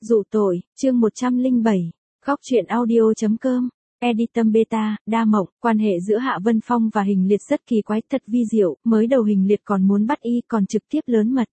Dụ tội, chương 107, Góc truyện audio.com, Editum Beta, đa mộng, quan hệ giữa Hạ Vân Phong và Hình Liệt rất kỳ quái, thật vi diệu, mới đầu Hình Liệt còn muốn bắt y, còn trực tiếp lớn mật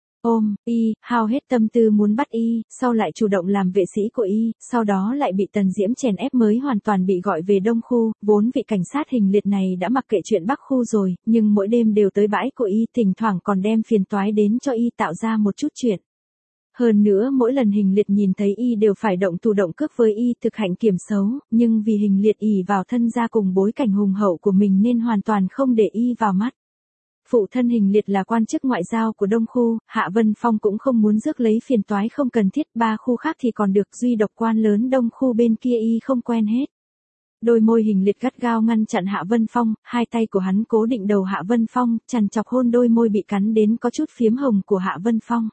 ôm y, hao hết tâm tư muốn bắt y, sau lại chủ động làm vệ sĩ của y, sau đó lại bị Tần Diễm chèn ép mới hoàn toàn bị gọi về Đông Khu, vốn vị cảnh sát Hình Liệt này đã mặc kệ chuyện Bắc Khu rồi, nhưng mỗi đêm đều tới bãi của y, thỉnh thoảng còn đem phiền toái đến cho y tạo ra một chút chuyện. Hơn nữa mỗi lần Hình Liệt nhìn thấy y đều phải động thủ động cước với y, thực hành kiểm xấu, nhưng vì Hình Liệt ỷ vào thân gia cùng bối cảnh hùng hậu của mình nên hoàn toàn không để y vào mắt. Phụ thân Hình Liệt là quan chức ngoại giao của Đông Khu, Hạ Vân Phong cũng không muốn rước lấy phiền toái không cần thiết, ba khu khác thì còn được, duy độc quan lớn Đông Khu bên kia y không quen hết. Đôi môi Hình Liệt gắt gao ngăn chặn Hạ Vân Phong, hai tay của hắn cố định đầu Hạ Vân Phong, chằn chọc hôn đôi môi bị cắn đến có chút phiếm hồng của Hạ Vân Phong.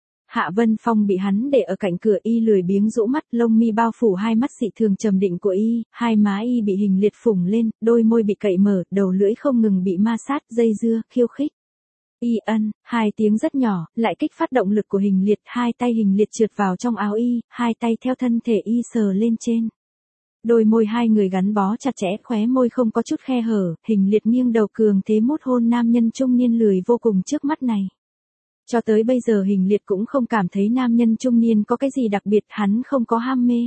Hạ Vân Phong bị hắn để ở cạnh cửa, y lười biếng rũ mắt, lông mi bao phủ hai mắt dị thường trầm định của y, hai má y bị Hình Liệt phủng lên, đôi môi bị cậy mở, đầu lưỡi không ngừng bị ma sát, dây dưa, khiêu khích. Y ân, hai tiếng rất nhỏ, lại kích phát động lực của Hình Liệt, hai tay Hình Liệt trượt vào trong áo y, hai tay theo thân thể y sờ lên trên. Đôi môi hai người gắn bó chặt chẽ, khóe môi không có chút khe hở, Hình Liệt nghiêng đầu cường thế mút hôn nam nhân trung niên lười vô cùng trước mắt này. Cho tới bây giờ Hình Liệt cũng không cảm thấy nam nhân trung niên có cái gì đặc biệt, hắn không có ham mê.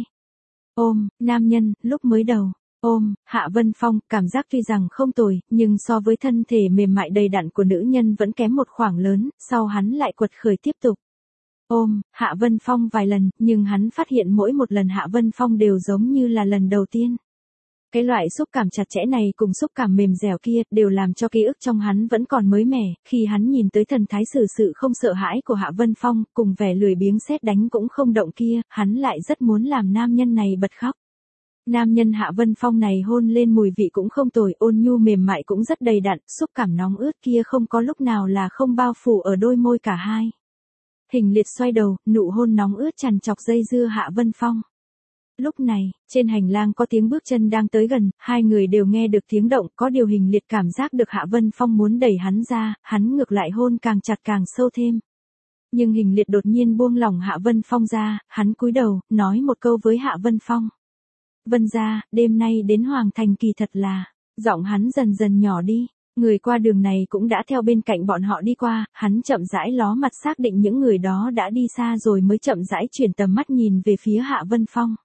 Ôm, nam nhân, lúc mới đầu, ôm, Hạ Vân Phong, cảm giác tuy rằng không tồi, nhưng so với thân thể mềm mại đầy đặn của nữ nhân vẫn kém một khoảng lớn, sau hắn lại quật khởi tiếp tục. Ôm, Hạ Vân Phong vài lần, nhưng hắn phát hiện mỗi một lần Hạ Vân Phong đều giống như là lần đầu tiên. Cái loại xúc cảm chặt chẽ này cùng xúc cảm mềm dẻo kia đều làm cho ký ức trong hắn vẫn còn mới mẻ, khi hắn nhìn tới thần thái xử sự không sợ hãi của Hạ Vân Phong, cùng vẻ lười biếng sét đánh cũng không động kia, hắn lại rất muốn làm nam nhân này bật khóc. Nam nhân Hạ Vân Phong này hôn lên mùi vị cũng không tồi, ôn nhu mềm mại cũng rất đầy đặn, xúc cảm nóng ướt kia không có lúc nào là không bao phủ ở đôi môi cả hai. Hình Liệt xoay đầu, nụ hôn nóng ướt chằn chọc dây dưa Hạ Vân Phong. Lúc này, trên hành lang có tiếng bước chân đang tới gần, hai người đều nghe được tiếng động, có điều Hình Liệt cảm giác được Hạ Vân Phong muốn đẩy hắn ra, hắn ngược lại hôn càng chặt càng sâu thêm. Nhưng Hình Liệt đột nhiên buông lỏng Hạ Vân Phong ra, hắn cúi đầu, nói một câu với Hạ Vân Phong. Vân gia, đêm nay đến Hoàng Thành kỳ thật là, giọng hắn dần dần nhỏ đi, người qua đường này cũng đã theo bên cạnh bọn họ đi qua, hắn chậm rãi ló mặt xác định những người đó đã đi xa rồi mới chậm rãi chuyển tầm mắt nhìn về phía Hạ Vân Phong.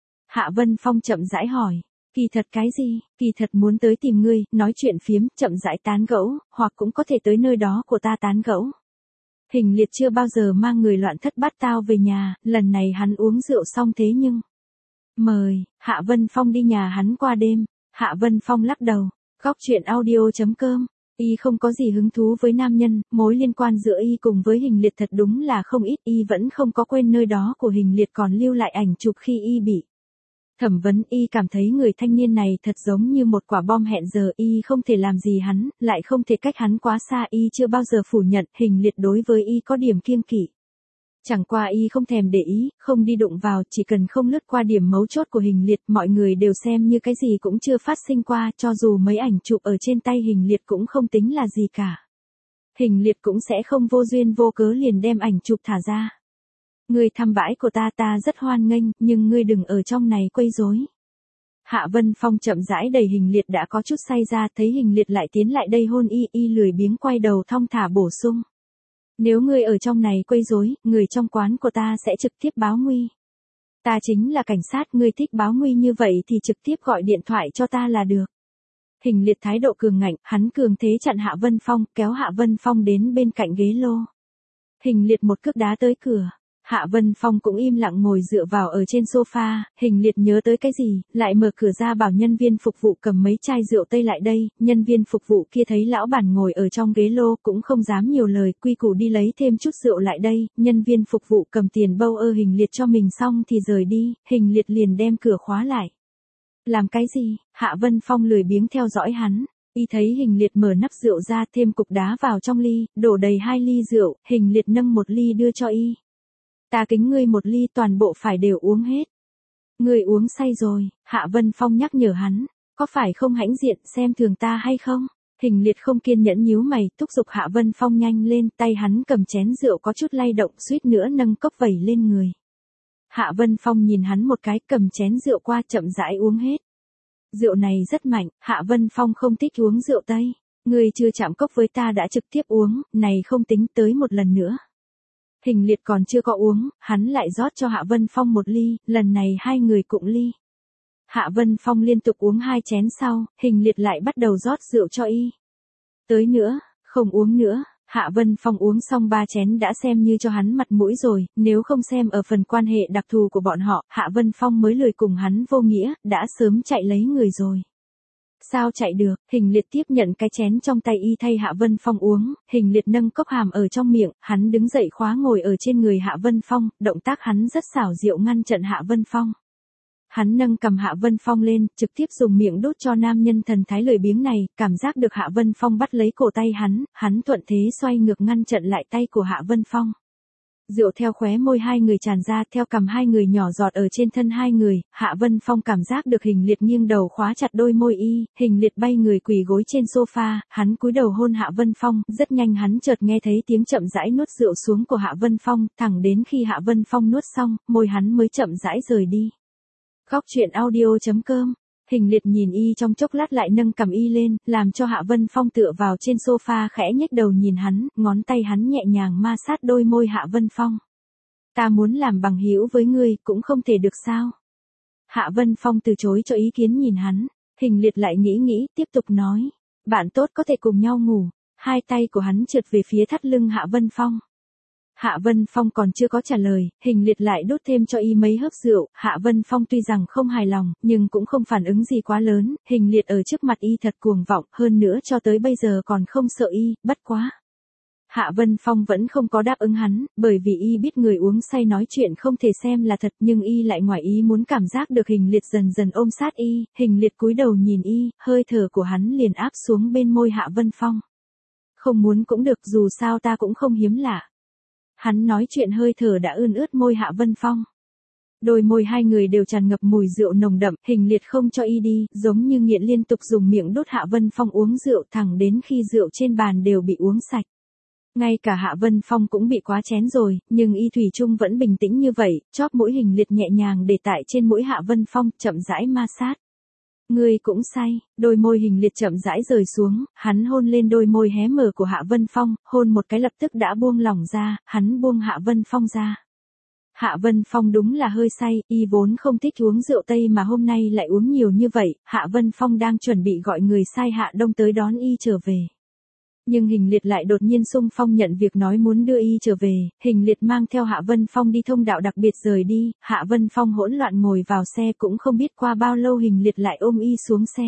Hạ Vân Phong chậm rãi hỏi, kỳ thật cái gì, kỳ thật muốn tới tìm ngươi, nói chuyện phiếm, chậm rãi tán gẫu, hoặc cũng có thể tới nơi đó của ta tán gẫu. Hình Liệt chưa bao giờ mang người loạn thất bát tao về nhà, lần này hắn uống rượu xong thế nhưng. Mời, Hạ Vân Phong đi nhà hắn qua đêm, Hạ Vân Phong lắc đầu, Góc truyện audio.com. Y không có gì hứng thú với nam nhân, mối liên quan giữa y cùng với Hình Liệt thật đúng là không ít, y vẫn không có quên nơi đó của Hình Liệt còn lưu lại ảnh chụp khi y bị thẩm vấn, y cảm thấy người thanh niên này thật giống như một quả bom hẹn giờ, y không thể làm gì hắn, lại không thể cách hắn quá xa, y chưa bao giờ phủ nhận, Hình Liệt đối với y có điểm kiêng kỵ. Chẳng qua y không thèm để ý, không đi đụng vào, chỉ cần không lướt qua điểm mấu chốt của Hình Liệt, mọi người đều xem như cái gì cũng chưa phát sinh qua, cho dù mấy ảnh chụp ở trên tay Hình Liệt cũng không tính là gì cả. Hình Liệt cũng sẽ không vô duyên vô cớ liền đem ảnh chụp thả ra. Ngươi thăm bãi của ta rất hoan nghênh, nhưng ngươi đừng ở trong này quấy rối. Hạ Vân Phong chậm rãi đẩy Hình Liệt đã có chút say ra, thấy Hình Liệt lại tiến lại đây hôn y lười biếng quay đầu thong thả bổ sung. Nếu ngươi ở trong này quấy rối, người trong quán của ta sẽ trực tiếp báo nguy. Ta chính là cảnh sát, ngươi thích báo nguy như vậy thì trực tiếp gọi điện thoại cho ta là được. Hình Liệt thái độ cường ngạnh, hắn cường thế chặn Hạ Vân Phong, kéo Hạ Vân Phong đến bên cạnh ghế lô. Hình Liệt một cước đá tới cửa. Hạ Vân Phong cũng im lặng ngồi dựa vào ở trên sofa, Hình Liệt nhớ tới cái gì, lại mở cửa ra bảo nhân viên phục vụ cầm mấy chai rượu tây lại đây, nhân viên phục vụ kia thấy lão bản ngồi ở trong ghế lô cũng không dám nhiều lời, quy củ đi lấy thêm chút rượu lại đây, nhân viên phục vụ cầm tiền bâu Hình Liệt cho mình xong thì rời đi, Hình Liệt liền đem cửa khóa lại. Làm cái gì, Hạ Vân Phong lười biếng theo dõi hắn. Y thấy Hình Liệt mở nắp rượu ra thêm cục đá vào trong ly, đổ đầy 2 ly rượu, Hình Liệt nâng một ly đưa cho y. Ta kính ngươi một ly toàn bộ phải đều uống hết. Ngươi uống say rồi, Hạ Vân Phong nhắc nhở hắn, có phải không hãnh diện xem thường ta hay không? Hình Liệt không kiên nhẫn nhíu mày, thúc giục Hạ Vân Phong nhanh lên, tay hắn cầm chén rượu có chút lay động, suýt nữa nâng cốc vẩy lên người. Hạ Vân Phong nhìn hắn một cái, cầm chén rượu qua, chậm rãi uống hết. Rượu này rất mạnh, Hạ Vân Phong không thích uống rượu Tây. Ngươi chưa chạm cốc với ta đã trực tiếp uống, này không tính, tới một lần nữa. Hình Liệt còn chưa có uống, hắn lại rót cho Hạ Vân Phong một ly, lần này hai người cụng ly. Hạ Vân Phong liên tục uống 2 chén sau, Hình Liệt lại bắt đầu rót rượu cho y. Tới nữa, không uống nữa. Hạ Vân Phong uống xong 3 chén đã xem như cho hắn mặt mũi rồi, nếu không xem ở phần quan hệ đặc thù của bọn họ, Hạ Vân Phong mới lười cùng hắn vô nghĩa, đã sớm chạy lấy người rồi. Sao chạy được? Hình Liệt tiếp nhận cái chén trong tay y thay Hạ Vân Phong uống, Hình Liệt nâng cốc hàm ở trong miệng, hắn đứng dậy khóa ngồi ở trên người Hạ Vân Phong, động tác hắn rất xảo diệu ngăn chặn Hạ Vân Phong. Hắn nâng cầm Hạ Vân Phong lên, trực tiếp dùng miệng đút cho nam nhân thần thái lười biếng này, cảm giác được Hạ Vân Phong bắt lấy cổ tay hắn thuận thế xoay ngược ngăn chặn lại tay của Hạ Vân Phong. Rượu theo khóe môi hai người tràn ra, theo cằm hai người nhỏ giọt ở trên thân hai người, Hạ Vân Phong cảm giác được Hình Liệt nghiêng đầu khóa chặt đôi môi y, Hình Liệt bay người quỳ gối trên sofa, hắn cúi đầu hôn Hạ Vân Phong, rất nhanh hắn chợt nghe thấy tiếng chậm rãi nuốt rượu xuống của Hạ Vân Phong, thẳng đến khi Hạ Vân Phong nuốt xong, môi hắn mới chậm rãi rời đi. Khóc chuyện audio.com. Hình Liệt nhìn y trong chốc lát lại nâng cầm y lên, làm cho Hạ Vân Phong tựa vào trên sofa khẽ nhếch đầu nhìn hắn, ngón tay hắn nhẹ nhàng ma sát đôi môi Hạ Vân Phong. Ta muốn làm bằng hữu với ngươi, cũng không thể được sao? Hạ Vân Phong từ chối cho ý kiến nhìn hắn, Hình Liệt lại nghĩ, tiếp tục nói. Bạn tốt có thể cùng nhau ngủ. Hai tay của hắn trượt về phía thắt lưng Hạ Vân Phong. Hạ Vân Phong còn chưa có trả lời, Hình Liệt lại đút thêm cho y mấy hớp rượu, Hạ Vân Phong tuy rằng không hài lòng, nhưng cũng không phản ứng gì quá lớn, Hình Liệt ở trước mặt y thật cuồng vọng, hơn nữa cho tới bây giờ còn không sợ y, bất quá. Hạ Vân Phong vẫn không có đáp ứng hắn, bởi vì y biết người uống say nói chuyện không thể xem là thật, nhưng y lại ngoài ý muốn cảm giác được Hình Liệt dần dần ôm sát y, Hình Liệt cúi đầu nhìn y, hơi thở của hắn liền áp xuống bên môi Hạ Vân Phong. Không muốn cũng được, dù sao ta cũng không hiếm lạ. Hắn nói chuyện hơi thở đã ươn ướt môi Hạ Vân Phong. Đôi môi hai người đều tràn ngập mùi rượu nồng đậm, Hình Liệt không cho y đi, giống như nghiện liên tục dùng miệng đút Hạ Vân Phong uống rượu thẳng đến khi rượu trên bàn đều bị uống sạch. Ngay cả Hạ Vân Phong cũng bị quá chén rồi, nhưng y thủy chung vẫn bình tĩnh như vậy, chóp mũi Hình Liệt nhẹ nhàng để tại trên mũi Hạ Vân Phong, chậm rãi ma sát. Ngươi cũng say, đôi môi Hình Liệt chậm rãi rời xuống, hắn hôn lên đôi môi hé mở của Hạ Vân Phong, hôn một cái lập tức đã buông lỏng ra, hắn buông Hạ Vân Phong ra. Hạ Vân Phong đúng là hơi say, y vốn không thích uống rượu Tây mà hôm nay lại uống nhiều như vậy, Hạ Vân Phong đang chuẩn bị gọi người sai Hạ Đông tới đón y trở về. Nhưng Hình Liệt lại đột nhiên xung phong nhận việc nói muốn đưa y trở về, Hình Liệt mang theo Hạ Vân Phong đi thông đạo đặc biệt rời đi, Hạ Vân Phong hỗn loạn ngồi vào xe cũng không biết qua bao lâu Hình Liệt lại ôm y xuống xe.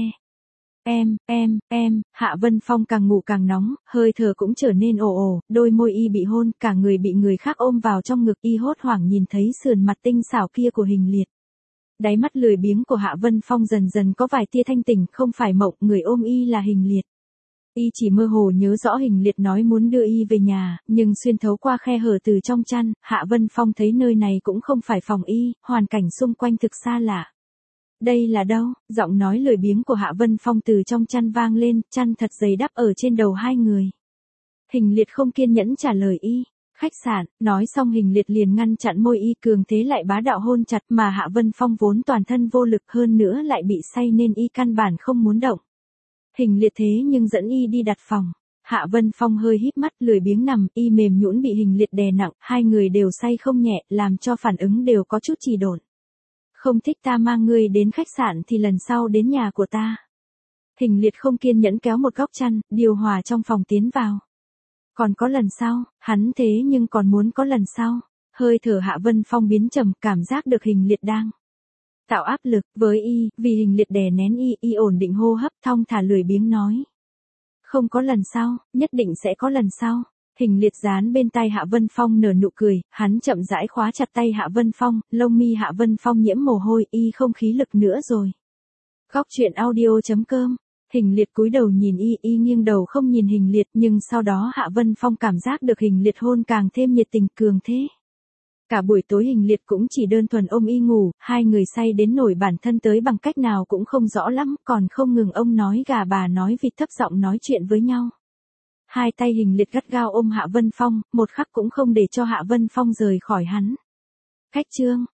Hạ Vân Phong càng ngủ càng nóng, hơi thở cũng trở nên ồ, đôi môi y bị hôn, cả người bị người khác ôm vào trong ngực y hốt hoảng nhìn thấy sườn mặt tinh xảo kia của Hình Liệt. Đáy mắt lười biếng của Hạ Vân Phong dần dần có vài tia thanh tỉnh, không phải mộng, người ôm y là Hình Liệt. Y chỉ mơ hồ nhớ rõ Hình Liệt nói muốn đưa y về nhà, nhưng xuyên thấu qua khe hở từ trong chăn, Hạ Vân Phong thấy nơi này cũng không phải phòng y, hoàn cảnh xung quanh thực xa lạ. Đây là đâu? Giọng nói lười biếng của Hạ Vân Phong từ trong chăn vang lên, chăn thật dày đắp ở trên đầu hai người. Hình Liệt không kiên nhẫn trả lời y. Khách sạn, nói xong Hình Liệt liền ngăn chặn môi y, cường thế lại bá đạo hôn chặt, mà Hạ Vân Phong vốn toàn thân vô lực hơn nữa lại bị say nên y căn bản không muốn động. Hình Liệt thế nhưng dẫn y đi đặt phòng. Hạ Vân Phong hơi híp mắt lười biếng nằm, y mềm nhũn bị Hình Liệt đè nặng, hai người đều say không nhẹ, làm cho phản ứng đều có chút trì độn. Không thích ta mang ngươi đến khách sạn thì lần sau đến nhà của ta. Hình Liệt không kiên nhẫn kéo một góc chăn, điều hòa trong phòng tiến vào. Còn có lần sau, hắn thế nhưng còn muốn có lần sau. Hơi thở Hạ Vân Phong biến trầm, cảm giác được Hình Liệt đang tạo áp lực với y, vì Hình Liệt đè nén y ổn định hô hấp, thong thả lười biếng nói. Không có lần sau, nhất định sẽ có lần sau. Hình Liệt dán bên tai Hạ Vân Phong nở nụ cười, hắn chậm rãi khóa chặt tay Hạ Vân Phong, lông mi Hạ Vân Phong nhiễm mồ hôi, y không khí lực nữa rồi. Khóc chuyện audio.com. Hình Liệt cúi đầu nhìn y nghiêng đầu không nhìn Hình Liệt, nhưng sau đó Hạ Vân Phong cảm giác được Hình Liệt hôn càng thêm nhiệt tình cường thế. Cả buổi tối Hình Liệt cũng chỉ đơn thuần ôm y ngủ, hai người say đến nổi bản thân tới bằng cách nào cũng không rõ lắm, còn không ngừng ông nói gà bà nói vịt thấp giọng nói chuyện với nhau. Hai tay Hình Liệt gắt gao ôm Hạ Vân Phong, một khắc cũng không để cho Hạ Vân Phong rời khỏi hắn. Khách trương,